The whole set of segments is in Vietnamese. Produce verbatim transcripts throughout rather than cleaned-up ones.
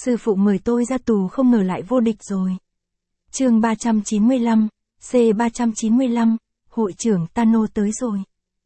Sư phụ mời tôi ra tù không ngờ lại vô địch rồi. Chương ba trăm chín mươi lăm, C ba trăm chín mươi lăm, hội trưởng Tano tới rồi.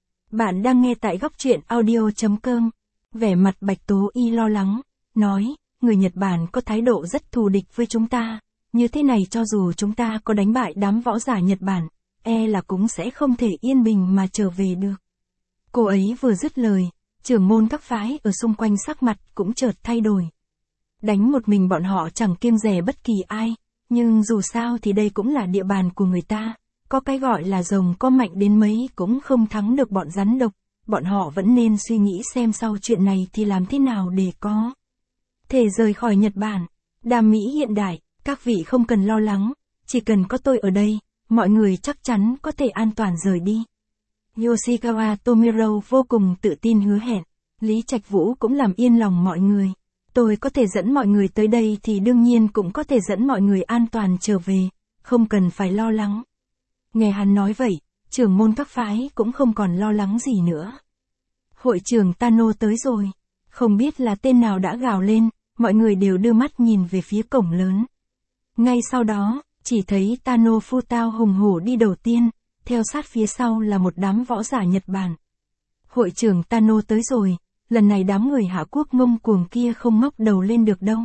Bạn đang nghe tại góc truyện audio chấm com. Vẻ mặt Bạch Tố Y lo lắng, nói, người Nhật Bản có thái độ rất thù địch với chúng ta, như thế này cho dù chúng ta có đánh bại đám võ giả Nhật Bản, e là cũng sẽ không thể yên bình mà trở về được. Cô ấy vừa dứt lời, trưởng môn các phái ở xung quanh sắc mặt cũng chợt thay đổi. Đánh một mình bọn họ chẳng kiêng dè bất kỳ ai, nhưng dù sao thì đây cũng là địa bàn của người ta, có cái gọi là rồng có mạnh đến mấy cũng không thắng được bọn rắn độc, bọn họ vẫn nên suy nghĩ xem sau chuyện này thì làm thế nào để có thể rời khỏi Nhật Bản. Đàm Mỹ hiện đại, các vị không cần lo lắng, chỉ cần có tôi ở đây, mọi người chắc chắn có thể an toàn rời đi. Yoshikawa Tomiro vô cùng tự tin hứa hẹn, Lý Trạch Vũ cũng làm yên lòng mọi người. Tôi có thể dẫn mọi người tới đây thì đương nhiên cũng có thể dẫn mọi người an toàn trở về, không cần phải lo lắng. Nghe hắn nói vậy, trưởng môn các phái cũng không còn lo lắng gì nữa. Hội trưởng Tano tới rồi, không biết là tên nào đã gào lên, mọi người đều đưa mắt nhìn về phía cổng lớn. Ngay sau đó, chỉ thấy Tano Futao hùng hổ đi đầu tiên, theo sát phía sau là một đám võ giả Nhật Bản. Hội trưởng Tano tới rồi, lần này đám người Hạ Quốc ngông cuồng kia không ngóc đầu lên được đâu.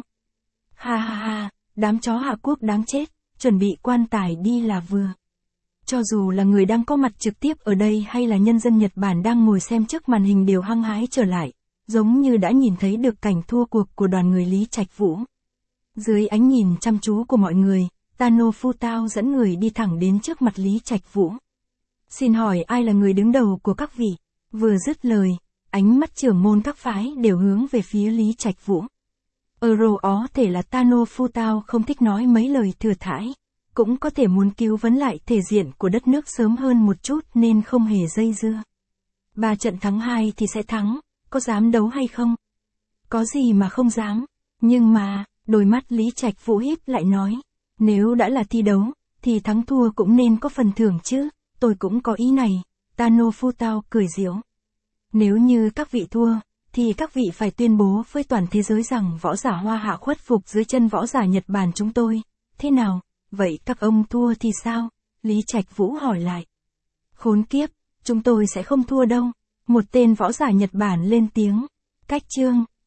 Ha ha ha, đám chó Hạ Quốc đáng chết, chuẩn bị quan tài đi là vừa. Cho dù là người đang có mặt trực tiếp ở đây hay là nhân dân Nhật Bản đang ngồi xem trước màn hình đều hăng hái trở lại, giống như đã nhìn thấy được cảnh thua cuộc của đoàn người Lý Trạch Vũ. Dưới ánh nhìn chăm chú của mọi người, Tano Futao dẫn người đi thẳng đến trước mặt Lý Trạch Vũ. Xin hỏi ai là người đứng đầu của các vị? Vừa dứt lời, ánh mắt trưởng môn các phái đều hướng về phía Lý Trạch Vũ. Euro ó thể là Tano Futao không thích nói mấy lời thừa thãi, cũng có thể muốn cứu vấn lại thể diện của đất nước sớm hơn một chút nên không hề dây dưa. Ba trận thắng hai thì sẽ thắng, có dám đấu hay không? Có gì mà không dám, nhưng mà, đôi mắt Lý Trạch Vũ híp lại nói, nếu đã là thi đấu, thì thắng thua cũng nên có phần thưởng chứ, tôi cũng có ý này. Tano Futao cười giễu. Nếu như các vị thua, thì các vị phải tuyên bố với toàn thế giới rằng võ giả Hoa Hạ khuất phục dưới chân võ giả Nhật Bản chúng tôi. Thế nào, vậy các ông thua thì sao? Lý Trạch Vũ hỏi lại. Khốn kiếp, chúng tôi sẽ không thua đâu. Một tên võ giả Nhật Bản lên tiếng. Cách chương.